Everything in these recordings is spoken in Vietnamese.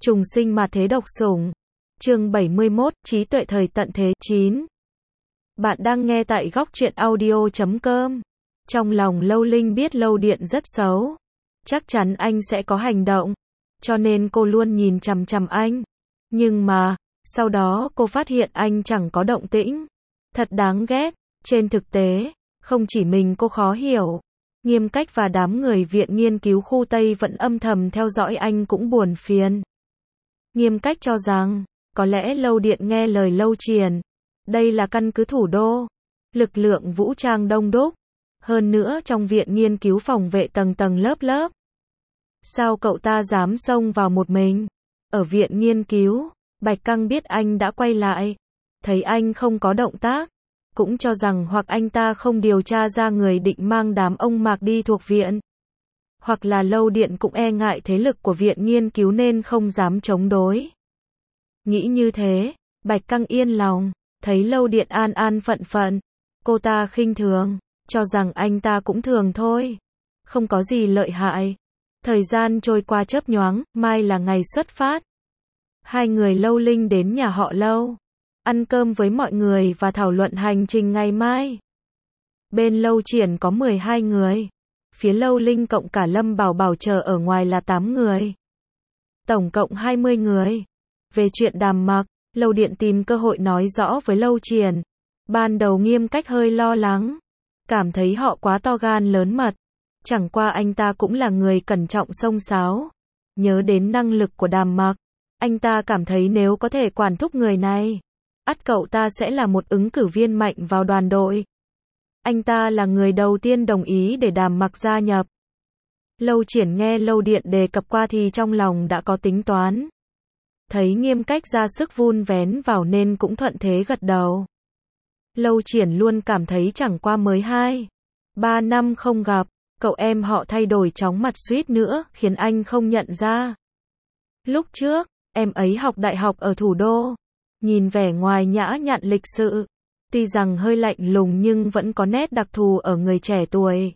Trùng sinh mà thế độc sủng. Chương 71, trí tuệ thời tận thế 9. Bạn đang nghe tại góc truyện audio.com. Trong lòng Lâu Linh biết Lâu Điện rất xấu. Chắc chắn anh sẽ có hành động. Cho nên cô luôn nhìn chằm chằm anh. Nhưng mà, sau đó cô phát hiện anh chẳng có động tĩnh. Thật đáng ghét. Trên thực tế, không chỉ mình cô khó hiểu. Nghiêm Cách và đám người viện nghiên cứu khu Tây vẫn âm thầm theo dõi anh cũng buồn phiền. Nghiêm Cách cho rằng, có lẽ Lâu Điện nghe lời Lâu Triển. Đây là căn cứ thủ đô. Lực lượng vũ trang đông đúc. Hơn nữa trong viện nghiên cứu phòng vệ tầng tầng lớp lớp. Sao cậu ta dám xông vào một mình? Ở viện nghiên cứu, Bạch Căng biết anh đã quay lại. Thấy anh không có động tác. Cũng cho rằng hoặc anh ta không điều tra ra người định mang đám ông Mạc đi thuộc viện. Hoặc là Lâu Điện cũng e ngại thế lực của viện nghiên cứu nên không dám chống đối. Nghĩ như thế, Bạch Căng yên lòng, thấy Lâu Điện an an phận phận. Cô ta khinh thường, cho rằng anh ta cũng thường thôi. Không có gì lợi hại. Thời gian trôi qua chớp nhoáng, mai là ngày xuất phát. Hai người Lâu Linh đến nhà họ Lâu. Ăn cơm với mọi người và thảo luận hành trình ngày mai. Bên Lâu Triển có 12 người. Phía Lâu Linh cộng cả Lâm Bảo Bảo chờ ở ngoài là 8 người. Tổng cộng 20 người. Về chuyện Đàm Mặc, Lâu Điện tìm cơ hội nói rõ với Lâu Triển. Ban đầu Nghiêm Cách hơi lo lắng. Cảm thấy họ quá to gan lớn mật. Chẳng qua anh ta cũng là người cẩn trọng xông xáo. Nhớ đến năng lực của Đàm Mặc. Anh ta cảm thấy nếu có thể quản thúc người này, ắt cậu ta sẽ là một ứng cử viên mạnh vào đoàn đội. Anh ta là người đầu tiên đồng ý để Đàm Mặc gia nhập. Lâu Triển nghe Lâu Điện đề cập qua thì trong lòng đã có tính toán. Thấy Nghiêm Cách ra sức vun vén vào nên cũng thuận thế gật đầu. Lâu Triển luôn cảm thấy chẳng qua mới 2-3 năm không gặp, cậu em họ thay đổi chóng mặt suýt nữa khiến anh không nhận ra. Lúc trước, em ấy học đại học ở thủ đô. Nhìn vẻ ngoài nhã nhặn lịch sự. Tuy rằng hơi lạnh lùng nhưng vẫn có nét đặc thù ở người trẻ tuổi.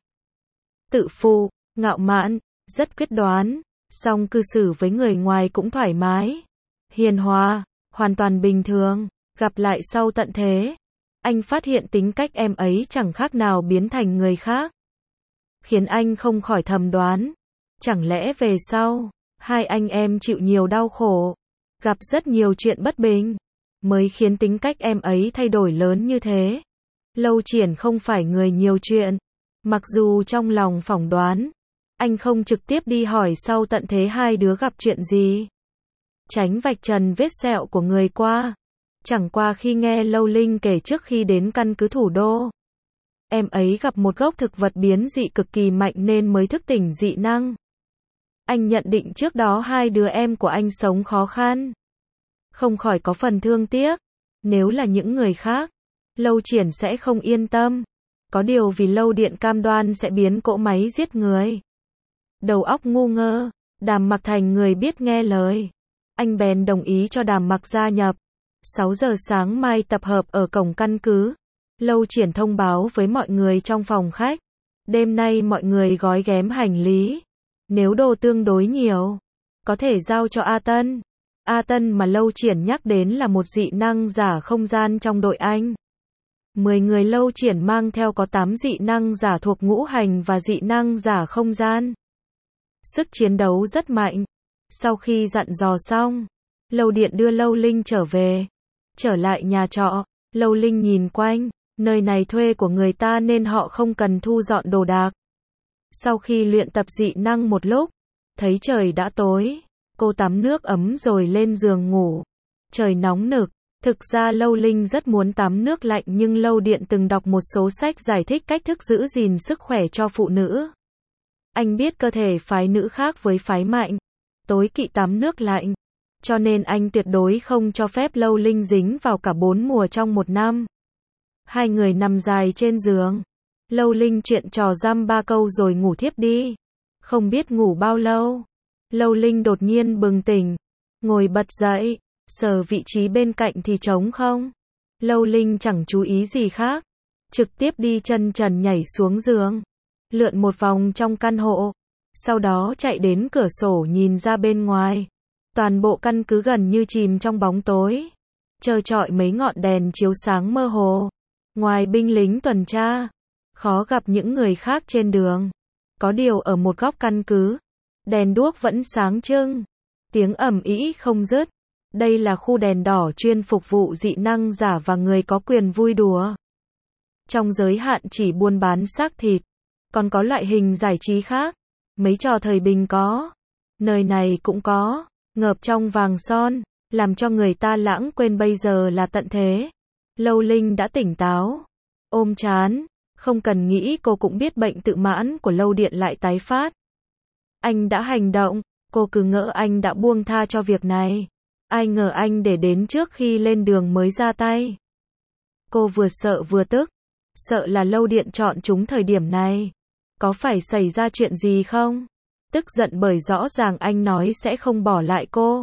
Tự phụ, ngạo mạn, rất quyết đoán. Song cư xử với người ngoài cũng thoải mái. Hiền hòa, hoàn toàn bình thường. Gặp lại sau tận thế. Anh phát hiện tính cách em ấy chẳng khác nào biến thành người khác. Khiến anh không khỏi thầm đoán. Chẳng lẽ về sau, hai anh em chịu nhiều đau khổ. Gặp rất nhiều chuyện bất bình. Mới khiến tính cách em ấy thay đổi lớn như thế. Lâu Triển không phải người nhiều chuyện. Mặc dù trong lòng phỏng đoán, anh không trực tiếp đi hỏi sau tận thế hai đứa gặp chuyện gì. Tránh vạch trần vết sẹo của người qua. Chẳng qua khi nghe Lâu Linh kể trước khi đến căn cứ thủ đô, em ấy gặp một gốc thực vật biến dị cực kỳ mạnh nên mới thức tỉnh dị năng. Anh nhận định trước đó hai đứa em của anh sống khó khăn. Không khỏi có phần thương tiếc. Nếu là những người khác, Lâu Triển sẽ không yên tâm. Có điều vì Lâu Điện cam đoan sẽ biến cỗ máy giết người. Đầu óc ngu ngơ, Đàm Mặc thành người biết nghe lời. Anh bèn đồng ý cho Đàm Mặc gia nhập. 6 giờ sáng mai tập hợp ở cổng căn cứ. Lâu Triển thông báo với mọi người trong phòng khách. Đêm nay mọi người gói ghém hành lý. Nếu đồ tương đối nhiều, có thể giao cho A Tân. A Tân mà Lâu Triển nhắc đến là một dị năng giả không gian trong đội anh. 10 người Lâu Triển mang theo có 8 dị năng giả thuộc ngũ hành và dị năng giả không gian. Sức chiến đấu rất mạnh. Sau khi dặn dò xong, Lâu Điện đưa Lâu Linh trở về. Trở lại nhà trọ, Lâu Linh nhìn quanh, nơi này thuê của người ta nên họ không cần thu dọn đồ đạc. Sau khi luyện tập dị năng một lúc, thấy trời đã tối. Cô tắm nước ấm rồi lên giường ngủ. Trời nóng nực. Thực ra Lâu Linh rất muốn tắm nước lạnh nhưng Lâu Điện từng đọc một số sách giải thích cách thức giữ gìn sức khỏe cho phụ nữ. Anh biết cơ thể phái nữ khác với phái mạnh. Tối kỵ tắm nước lạnh. Cho nên anh tuyệt đối không cho phép Lâu Linh dính vào cả 4 mùa trong một năm. Hai người nằm dài trên giường. Lâu Linh chuyện trò dăm ba câu rồi ngủ thiếp đi. Không biết ngủ bao lâu. Lâu Linh đột nhiên bừng tỉnh, ngồi bật dậy, sờ vị trí bên cạnh thì trống không. Lâu Linh chẳng chú ý gì khác, trực tiếp đi chân trần nhảy xuống giường, lượn một vòng trong căn hộ, sau đó chạy đến cửa sổ nhìn ra bên ngoài. Toàn bộ căn cứ gần như chìm trong bóng tối. Trơ trọi mấy ngọn đèn chiếu sáng mơ hồ. Ngoài binh lính tuần tra, khó gặp những người khác trên đường. Có điều ở một góc căn cứ, đèn đuốc vẫn sáng trưng. Tiếng ầm ĩ không dứt. Đây là khu đèn đỏ chuyên phục vụ dị năng giả và người có quyền vui đùa. Trong giới hạn chỉ buôn bán xác thịt, còn có loại hình giải trí khác. Mấy trò thời bình có, nơi này cũng có, ngợp trong vàng son, làm cho người ta lãng quên bây giờ là tận thế. Lâu Linh đã tỉnh táo, ôm trán, không cần nghĩ cô cũng biết bệnh tự mãn của Lâu Điện lại tái phát. Anh đã hành động, cô cứ ngỡ anh đã buông tha cho việc này. Ai ngờ anh để đến trước khi lên đường mới ra tay. Cô vừa sợ vừa tức, sợ là Lâu Điện chọn chúng thời điểm này. Có phải xảy ra chuyện gì không? Tức giận bởi rõ ràng anh nói sẽ không bỏ lại cô.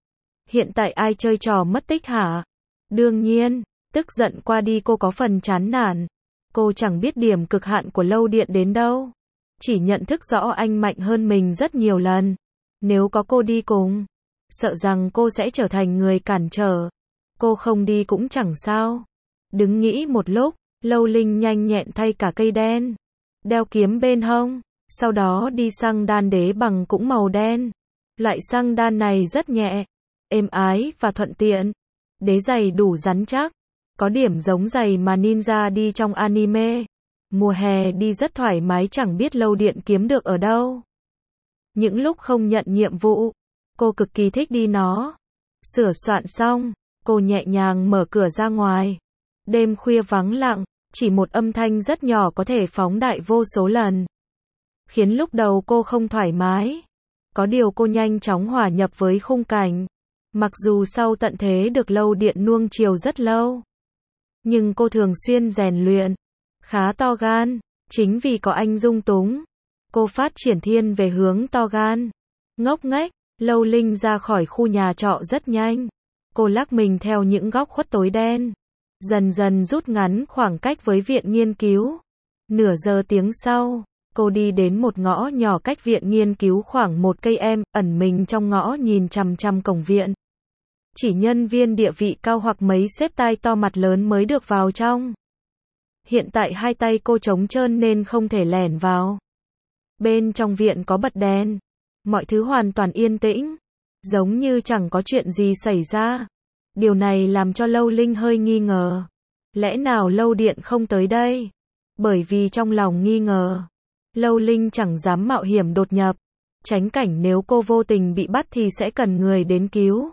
Hiện tại ai chơi trò mất tích hả? Đương nhiên, tức giận qua đi cô có phần chán nản. Cô chẳng biết điểm cực hạn của Lâu Điện đến đâu. Chỉ nhận thức rõ anh mạnh hơn mình rất nhiều lần. Nếu có cô đi cùng, sợ rằng cô sẽ trở thành người cản trở. Cô không đi cũng chẳng sao. Đứng nghĩ một lúc, Lâu Linh nhanh nhẹn thay cả cây đen, đeo kiếm bên hông, sau đó đi xăng đan đế bằng cũng màu đen. Loại xăng đan này rất nhẹ, êm ái và thuận tiện. Đế giày đủ rắn chắc, có điểm giống giày mà ninja đi trong anime. Mùa hè đi rất thoải mái, chẳng biết Lâu Điện kiếm được ở đâu. Những lúc không nhận nhiệm vụ, cô cực kỳ thích đi nó. Sửa soạn xong, cô nhẹ nhàng mở cửa ra ngoài. Đêm khuya vắng lặng, chỉ một âm thanh rất nhỏ có thể phóng đại vô số lần. Khiến lúc đầu cô không thoải mái. Có điều cô nhanh chóng hòa nhập với khung cảnh. Mặc dù sau tận thế được Lâu Điện nuông chiều rất lâu, nhưng cô thường xuyên rèn luyện, khá to gan. Chính vì có anh dung túng, cô phát triển thiên về hướng to gan. Ngốc nghếch, Lâu Linh ra khỏi khu nhà trọ rất nhanh. Cô lắc mình theo những góc khuất tối đen, dần dần rút ngắn khoảng cách với viện nghiên cứu. Nửa giờ tiếng sau, cô đi đến một ngõ nhỏ cách viện nghiên cứu khoảng 1 cây, ẩn mình trong ngõ nhìn chằm chằm cổng viện. Chỉ nhân viên địa vị cao hoặc mấy sếp tai to mặt lớn mới được vào trong. Hiện tại hai tay cô trống trơn nên không thể lẻn vào. Bên trong viện có bật đèn, mọi thứ hoàn toàn yên tĩnh, giống như chẳng có chuyện gì xảy ra. Điều này làm cho Lâu Linh hơi nghi ngờ. Lẽ nào Lâu Điện không tới đây? Bởi vì trong lòng nghi ngờ, Lâu Linh chẳng dám mạo hiểm đột nhập. Tránh cảnh nếu cô vô tình bị bắt thì sẽ cần người đến cứu.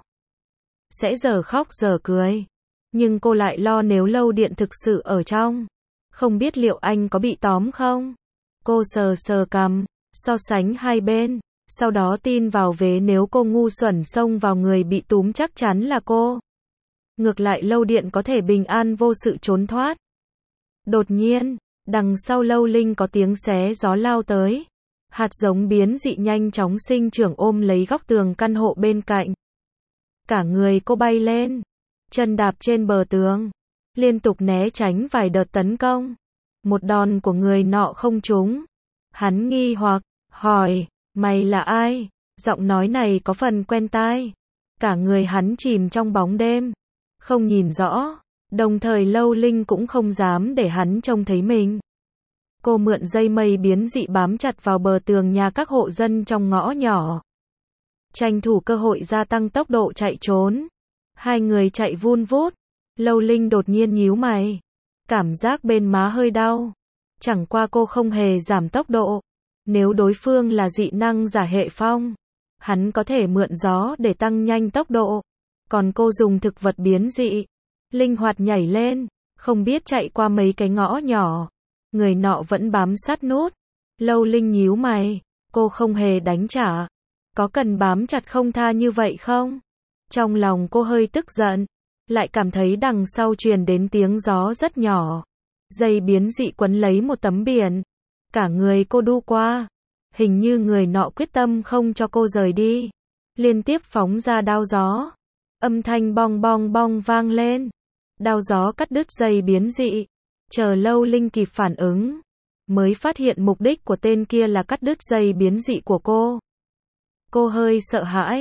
Sẽ giờ khóc giờ cười. Nhưng cô lại lo nếu Lâu Điện thực sự ở trong, không biết liệu anh có bị tóm không? Cô sờ sờ cằm, so sánh hai bên, sau đó tin vào vế nếu cô ngu xuẩn xông vào người bị túm chắc chắn là cô. Ngược lại Lâu Điện có thể bình an vô sự trốn thoát. Đột nhiên, đằng sau Lâu Linh có tiếng xé gió lao tới. Hạt giống biến dị nhanh chóng sinh trưởng ôm lấy góc tường căn hộ bên cạnh. Cả người cô bay lên, chân đạp trên bờ tường, liên tục né tránh vài đợt tấn công. Một đòn của người nọ không trúng. Hắn nghi hoặc, hỏi, mày là ai? Giọng nói này có phần quen tai. Cả người hắn chìm trong bóng đêm, không nhìn rõ. Đồng thời Lâu Linh cũng không dám để hắn trông thấy mình. Cô mượn dây mây biến dị bám chặt vào bờ tường nhà các hộ dân trong ngõ nhỏ. Tranh thủ cơ hội gia tăng tốc độ chạy trốn. Hai người chạy vun vút. Lâu Linh đột nhiên nhíu mày. Cảm giác bên má hơi đau. Chẳng qua cô không hề giảm tốc độ. Nếu đối phương là dị năng giả hệ phong, hắn có thể mượn gió để tăng nhanh tốc độ. Còn cô dùng thực vật biến dị, linh hoạt nhảy lên, không biết chạy qua mấy cái ngõ nhỏ. Người nọ vẫn bám sát nút. Lâu Linh nhíu mày, cô không hề đánh trả. Có cần bám chặt không tha như vậy không? Trong lòng cô hơi tức giận, lại cảm thấy đằng sau truyền đến tiếng gió rất nhỏ. Dây biến dị quấn lấy một tấm biển. Cả người cô đu qua. Hình như người nọ quyết tâm không cho cô rời đi. Liên tiếp phóng ra đao gió. Âm thanh bong bong bong vang lên. Đao gió cắt đứt dây biến dị. Chờ Lâu Linh kịp phản ứng, mới phát hiện mục đích của tên kia là cắt đứt dây biến dị của cô. Cô hơi sợ hãi,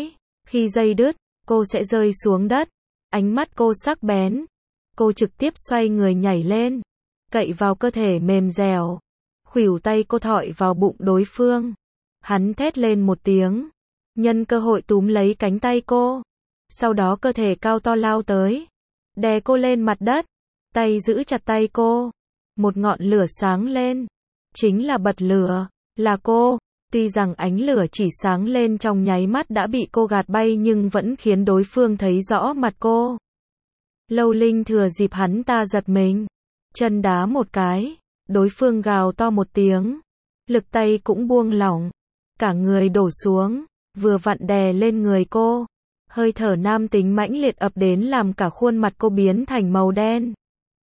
Khi dây đứt, cô sẽ rơi xuống đất. Ánh mắt cô sắc bén. Cô trực tiếp xoay người nhảy lên, cậy vào cơ thể mềm dẻo. Khuỷu tay cô thọi vào bụng đối phương. Hắn thét lên một tiếng, nhân cơ hội túm lấy cánh tay cô. Sau đó cơ thể cao to lao tới, đè cô lên mặt đất, tay giữ chặt tay cô. Một ngọn lửa sáng lên, chính là bật lửa, là cô. Tuy rằng ánh lửa chỉ sáng lên trong nháy mắt đã bị cô gạt bay nhưng vẫn khiến đối phương thấy rõ mặt cô. Lâu Linh thừa dịp hắn ta giật mình, chân đá một cái, đối phương gào to một tiếng, lực tay cũng buông lỏng, cả người đổ xuống, vừa vặn đè lên người cô. Hơi thở nam tính mãnh liệt ập đến làm cả khuôn mặt cô biến thành màu đen.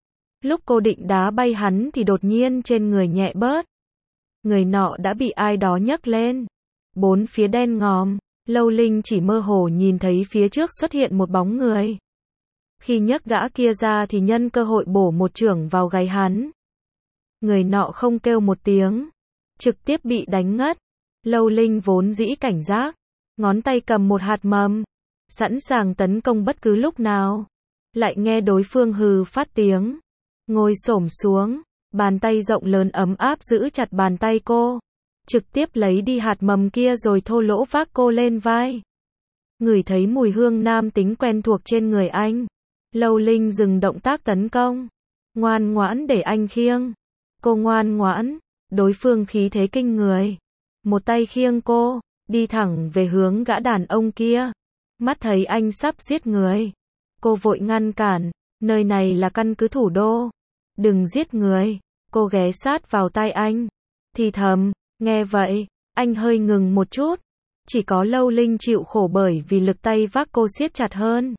Lúc cô định đá bay hắn thì đột nhiên trên người nhẹ bớt. Người nọ đã bị ai đó nhấc lên. Bốn phía đen ngòm, Lâu Linh chỉ mơ hồ nhìn thấy phía trước xuất hiện một bóng người. Khi nhấc gã kia ra thì nhân cơ hội bổ một chưởng vào gáy hắn. Người nọ không kêu một tiếng, trực tiếp bị đánh ngất. Lâu Linh vốn dĩ cảnh giác, ngón tay cầm một hạt mầm, sẵn sàng tấn công bất cứ lúc nào. Lại nghe đối phương hừ phát tiếng, ngồi xổm xuống, bàn tay rộng lớn ấm áp giữ chặt bàn tay cô, trực tiếp lấy đi hạt mầm kia rồi thô lỗ vác cô lên vai. Ngửi thấy mùi hương nam tính quen thuộc trên người anh, Lâu Linh dừng động tác tấn công, ngoan ngoãn để anh khiêng. Cô ngoan ngoãn, đối phương khí thế kinh người, một tay khiêng cô, đi thẳng về hướng gã đàn ông kia. Mắt thấy anh sắp giết người, cô vội ngăn cản, nơi này là căn cứ thủ đô, đừng giết người. Cô ghé sát vào tai anh, thì thầm. Nghe vậy, anh hơi ngừng một chút. Chỉ có Lâu Linh chịu khổ bởi vì lực tay vác cô siết chặt hơn.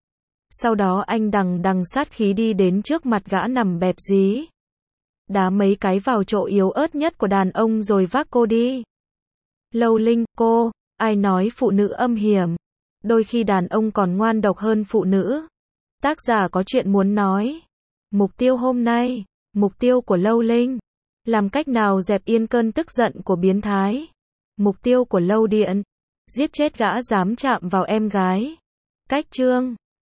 Sau đó anh đằng đằng sát khí đi đến trước mặt gã nằm bẹp dí, đá mấy cái vào chỗ yếu ớt nhất của đàn ông rồi vác cô đi. Lâu Linh, cô, ai nói phụ nữ âm hiểm, đôi khi đàn ông còn ngoan độc hơn phụ nữ. Tác giả có chuyện muốn nói. Mục tiêu hôm nay, mục tiêu của Lâu Linh, làm cách nào dẹp yên cơn tức giận của biến thái. Mục tiêu của Lâu Điện, giết chết gã dám chạm vào em gái. Cách chương